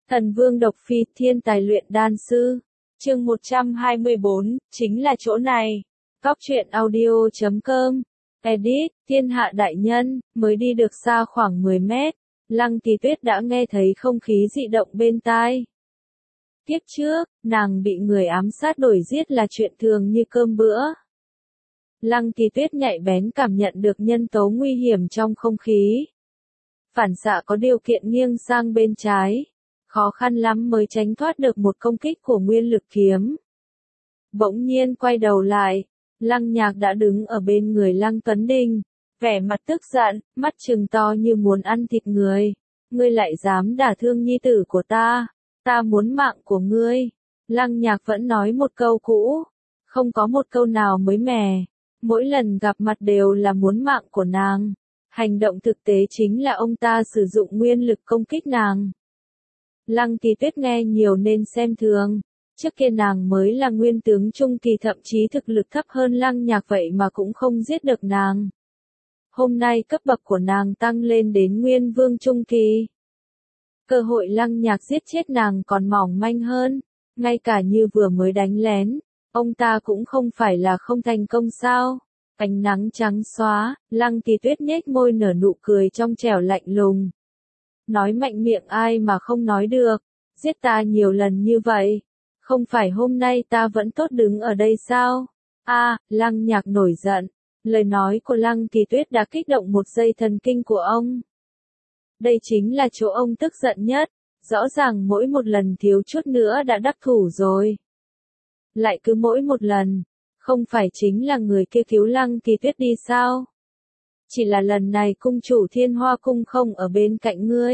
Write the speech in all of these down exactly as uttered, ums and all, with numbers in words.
Thần Vương Độc Phi, thiên tài luyện đan sư. Chương một trăm hai mươi bốn, chính là chỗ này. Cóc truyện audio chấm com. Edit, thiên hạ đại nhân, mới đi được xa khoảng mười mét. Lăng Kỳ Tuyết đã nghe thấy không khí dị động bên tai. Kiếp trước, nàng bị người ám sát đuổi giết là chuyện thường như cơm bữa. Lăng Kỳ Tuyết nhạy bén cảm nhận được nhân tố nguy hiểm trong không khí. Phản xạ có điều kiện nghiêng sang bên trái. Khó khăn lắm mới tránh thoát được một công kích của nguyên lực kiếm. Bỗng nhiên quay đầu lại, Lăng Nhạc đã đứng ở bên người Lăng Tuấn Đình, vẻ mặt tức giận, mắt trừng to như muốn ăn thịt người. Ngươi lại dám đả thương nhi tử của ta, ta muốn mạng của ngươi. Lăng Nhạc vẫn nói một câu cũ, không có một câu nào mới mẻ, mỗi lần gặp mặt đều là muốn mạng của nàng. Hành động thực tế chính là ông ta sử dụng nguyên lực công kích nàng. Lăng Kỳ Tuyết nghe nhiều nên xem thường, trước kia nàng mới là nguyên tướng trung kỳ, thậm chí thực lực thấp hơn Lăng Nhạc vậy mà cũng không giết được nàng. Hôm nay cấp bậc của nàng tăng lên đến nguyên vương trung kỳ. Cơ hội Lăng Nhạc giết chết nàng còn mỏng manh hơn, ngay cả như vừa mới đánh lén, ông ta cũng không phải là không thành công sao. Ánh nắng trắng xóa, Lăng Kỳ Tuyết nhếch môi nở nụ cười trong trẻo lạnh lùng. Nói mạnh miệng ai mà không nói được, giết ta nhiều lần như vậy, không phải hôm nay ta vẫn tốt đứng ở đây sao? A, à, Lăng Nhạc nổi giận, lời nói của Lăng Kỳ Tuyết đã kích động một dây thần kinh của ông. Đây chính là chỗ ông tức giận nhất, rõ ràng mỗi một lần thiếu chút nữa đã đắc thủ rồi. Lại cứ mỗi một lần, không phải chính là người kia cứu Lăng Kỳ Tuyết đi sao? Chỉ là lần này cung chủ Thiên Hoa Cung không ở bên cạnh ngươi.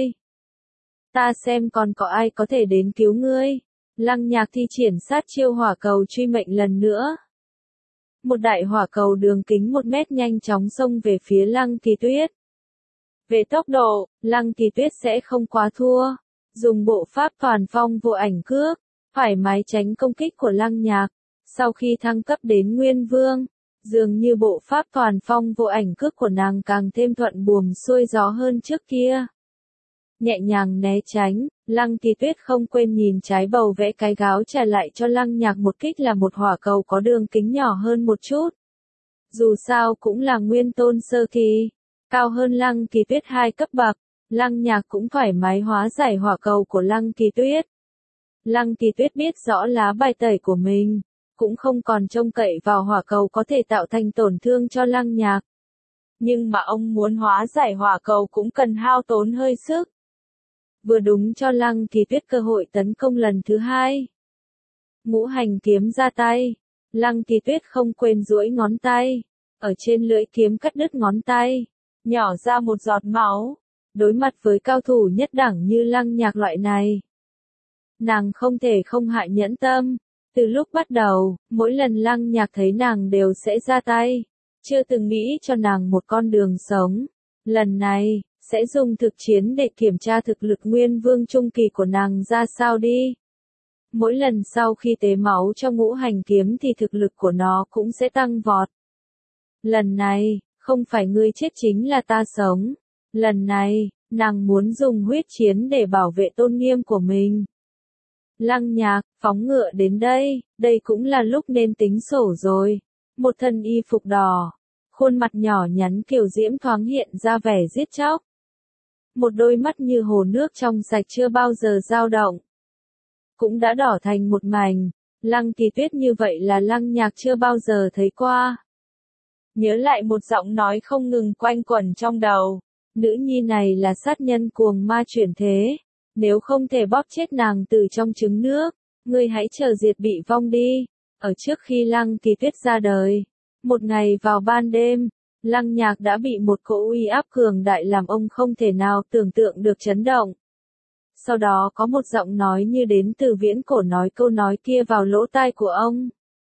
Ta xem còn có ai có thể đến cứu ngươi. Lăng Nhạc thi triển sát chiêu hỏa cầu truy mệnh lần nữa. Một đại hỏa cầu đường kính một mét nhanh chóng xông về phía Lăng Kỳ Tuyết. Về tốc độ, Lăng Kỳ Tuyết sẽ không quá thua. Dùng bộ pháp toàn phong vô ảnh cước, thoải mái tránh công kích của Lăng Nhạc. Sau khi thăng cấp đến Nguyên Vương, dường như bộ pháp toàn phong vô ảnh cước của nàng càng thêm thuận buồm xuôi gió hơn trước kia. Nhẹ nhàng né tránh, Lăng Kỳ Tuyết không quên nhìn trái bầu vẽ cái gáo trả lại cho Lăng Nhạc một kích là một hỏa cầu có đường kính nhỏ hơn một chút. Dù sao cũng là nguyên tôn sơ kỳ, cao hơn Lăng Kỳ Tuyết hai cấp bậc, Lăng Nhạc cũng thoải mái hóa giải hỏa cầu của Lăng Kỳ Tuyết. Lăng Kỳ Tuyết biết rõ lá bài tẩy của mình, cũng không còn trông cậy vào hỏa cầu có thể tạo thành tổn thương cho Lăng Nhạc. Nhưng mà ông muốn hóa giải hỏa cầu cũng cần hao tốn hơi sức. Vừa đúng cho Lăng Kỳ Tuyết cơ hội tấn công lần thứ hai. Ngũ hành kiếm ra tay, Lăng Kỳ Tuyết không quên duỗi ngón tay, ở trên lưỡi kiếm cắt đứt ngón tay, nhỏ ra một giọt máu. Đối mặt với cao thủ nhất đẳng như Lăng Nhạc loại này, nàng không thể không hạ nhẫn tâm. Từ lúc bắt đầu, mỗi lần Lăng Nhạc thấy nàng đều sẽ ra tay, chưa từng nghĩ cho nàng một con đường sống. Lần này, sẽ dùng thực chiến để kiểm tra thực lực nguyên vương trung kỳ của nàng ra sao đi. Mỗi lần sau khi tế máu cho ngũ hành kiếm thì thực lực của nó cũng sẽ tăng vọt. Lần này, không phải ngươi chết chính là ta sống. Lần này, nàng muốn dùng huyết chiến để bảo vệ tôn nghiêm của mình. Lăng Nhạc, phóng ngựa đến đây, đây cũng là lúc nên tính sổ rồi. Một thân y phục đỏ, khuôn mặt nhỏ nhắn kiều diễm thoáng hiện ra vẻ giết chóc. Một đôi mắt như hồ nước trong sạch chưa bao giờ dao động, cũng đã đỏ thành một mảnh. Lăng Kỳ Tuyết như vậy là Lăng Nhạc chưa bao giờ thấy qua. Nhớ lại một giọng nói không ngừng quanh quẩn trong đầu. Nữ nhi này là sát nhân cuồng ma chuyển thế. Nếu không thể bóp chết nàng từ trong trứng nước, ngươi hãy chờ diệt bị vong đi. Ở trước khi Lăng Kỳ Tuyết ra đời, một ngày vào ban đêm, Lăng Nhạc đã bị một cỗ uy áp cường đại làm ông không thể nào tưởng tượng được chấn động. Sau đó có một giọng nói như đến từ viễn cổ nói câu nói kia vào lỗ tai của ông.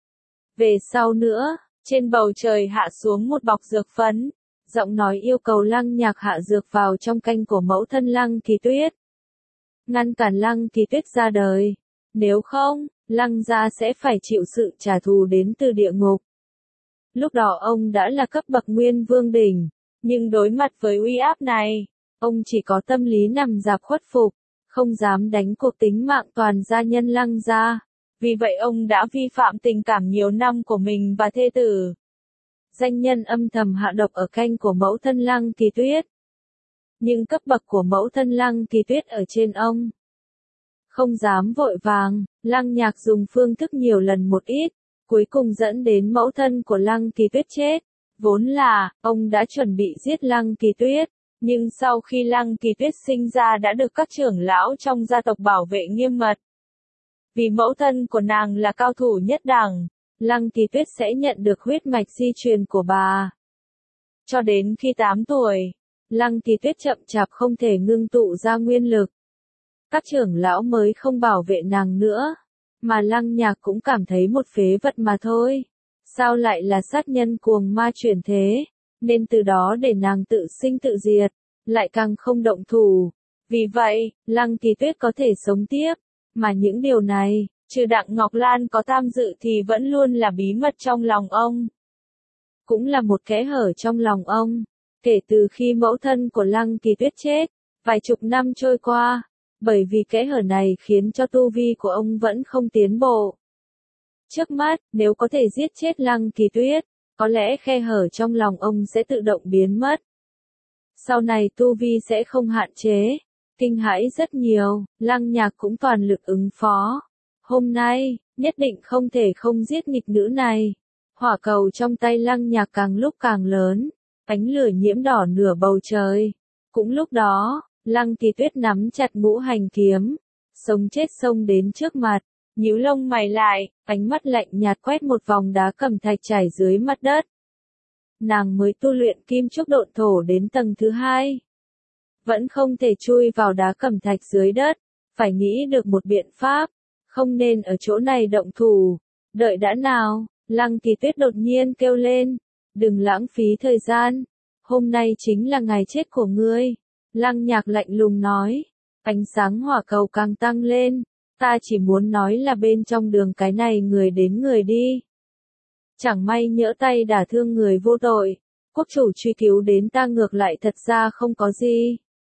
Về sau nữa, trên bầu trời hạ xuống một bọc dược phấn, giọng nói yêu cầu Lăng Nhạc hạ dược vào trong canh của mẫu thân Lăng Kỳ Tuyết. Ngăn cản Lăng Kỳ Tuyết ra đời, nếu không, Lăng gia sẽ phải chịu sự trả thù đến từ địa ngục. Lúc đó ông đã là cấp bậc nguyên vương đỉnh, nhưng đối mặt với uy áp này, ông chỉ có tâm lý nằm dạp khuất phục, không dám đánh cuộc tính mạng toàn gia nhân Lăng gia. Vì vậy ông đã vi phạm tình cảm nhiều năm của mình và thê tử. Danh nhân âm thầm hạ độc ở canh của mẫu thân Lăng Kỳ Tuyết. Nhưng cấp bậc của mẫu thân Lăng Kỳ Tuyết ở trên ông. Không dám vội vàng, Lăng Nhạc dùng phương thức nhiều lần một ít, cuối cùng dẫn đến mẫu thân của Lăng Kỳ Tuyết chết. Vốn là, ông đã chuẩn bị giết Lăng Kỳ Tuyết, nhưng sau khi Lăng Kỳ Tuyết sinh ra đã được các trưởng lão trong gia tộc bảo vệ nghiêm mật. Vì mẫu thân của nàng là cao thủ nhất đẳng, Lăng Kỳ Tuyết sẽ nhận được huyết mạch di truyền của bà. Cho đến khi tám tuổi, Lăng Kỳ Tuyết chậm chạp không thể ngưng tụ ra nguyên lực. Các trưởng lão mới không bảo vệ nàng nữa, mà Lăng Nhạc cũng cảm thấy một phế vật mà thôi. Sao lại là sát nhân cuồng ma chuyển thế, nên từ đó để nàng tự sinh tự diệt, lại càng không động thủ. Vì vậy, Lăng Kỳ Tuyết có thể sống tiếp, mà những điều này, trừ Đặng Ngọc Lan có tham dự thì vẫn luôn là bí mật trong lòng ông. Cũng là một kẽ hở trong lòng ông, kể từ khi mẫu thân của Lăng Kỳ Tuyết chết, vài chục năm trôi qua, bởi vì kẽ hở này khiến cho tu vi của ông vẫn không tiến bộ. Trước mắt, nếu có thể giết chết Lăng Kỳ Tuyết, có lẽ khe hở trong lòng ông sẽ tự động biến mất. Sau này tu vi sẽ không hạn chế, kinh hãi rất nhiều, Lăng Nhạc cũng toàn lực ứng phó. Hôm nay, nhất định không thể không giết nghịch nữ này. Hỏa cầu trong tay Lăng Nhạc càng lúc càng lớn, ánh lửa nhiễm đỏ nửa bầu trời. Cũng lúc đó, Lăng Kỳ Tuyết nắm chặt ngũ hành kiếm, sống chết xông đến trước mặt, nhíu lông mày lại, ánh mắt lạnh nhạt quét một vòng đá cẩm thạch trải dưới mặt đất. Nàng mới tu luyện kim trúc độn thổ đến tầng thứ hai. Vẫn không thể chui vào đá cẩm thạch dưới đất, phải nghĩ được một biện pháp, không nên ở chỗ này động thủ. Đợi đã nào, Lăng Kỳ Tuyết đột nhiên kêu lên, đừng lãng phí thời gian, hôm nay chính là ngày chết của ngươi. Lăng Nhạc lạnh lùng nói, ánh sáng hỏa cầu càng tăng lên, ta chỉ muốn nói là bên trong đường cái này người đến người đi. Chẳng may nhỡ tay đả thương người vô tội, quốc chủ truy cứu đến ta ngược lại thật ra không có gì.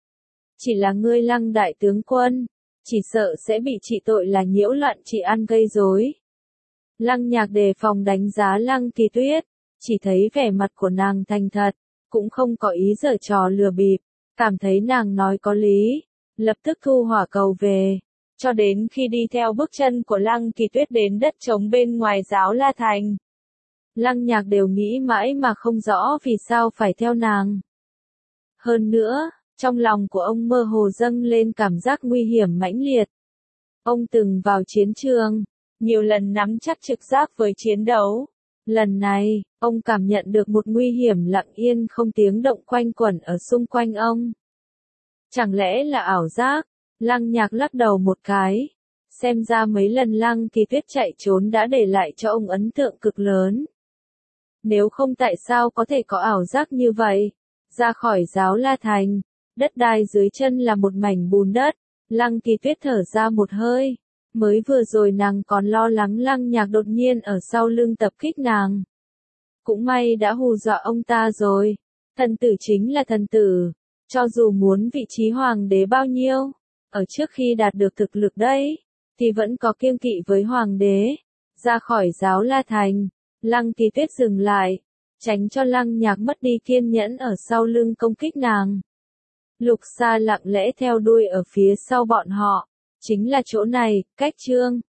Chỉ là ngươi Lăng đại tướng quân, chỉ sợ sẽ bị trị tội là nhiễu loạn trị ăn gây rối. Lăng Nhạc đề phòng đánh giá Lăng Kỳ Tuyết, chỉ thấy vẻ mặt của nàng thành thật, cũng không có ý giở trò lừa bịp, cảm thấy nàng nói có lý, lập tức thu hỏa cầu về, cho đến khi đi theo bước chân của Lăng Kỳ Tuyết đến đất trống bên ngoài Giáo La Thành. Lăng Nhạc đều nghĩ mãi mà không rõ vì sao phải theo nàng. Hơn nữa, trong lòng của ông mơ hồ dâng lên cảm giác nguy hiểm mãnh liệt. Ông từng vào chiến trường, nhiều lần nắm chắc trực giác với chiến đấu. Lần này, ông cảm nhận được một nguy hiểm lặng yên không tiếng động quanh quẩn ở xung quanh ông. Chẳng lẽ là ảo giác? Lăng Nhạc lắc đầu một cái. Xem ra mấy lần Lăng Kỳ Tuyết chạy trốn đã để lại cho ông ấn tượng cực lớn. Nếu không tại sao có thể có ảo giác như vậy? Ra khỏi Giáo La Thành, đất đai dưới chân là một mảnh bùn đất. Lăng Kỳ Tuyết thở ra một hơi. Mới vừa rồi nàng còn lo lắng Lăng Nhạc đột nhiên ở sau lưng tập kích nàng. Cũng may đã hù dọa ông ta rồi. Thần tử chính là thần tử. Cho dù muốn vị trí hoàng đế bao nhiêu, ở trước khi đạt được thực lực đấy, thì vẫn có kiêng kỵ với hoàng đế. Ra khỏi Giáo La Thành, Lăng Kỳ Tuyết dừng lại, tránh cho Lăng Nhạc mất đi kiên nhẫn ở sau lưng công kích nàng. Lục Sa lặng lẽ theo đuôi ở phía sau bọn họ. Chính là chỗ này, cách Trương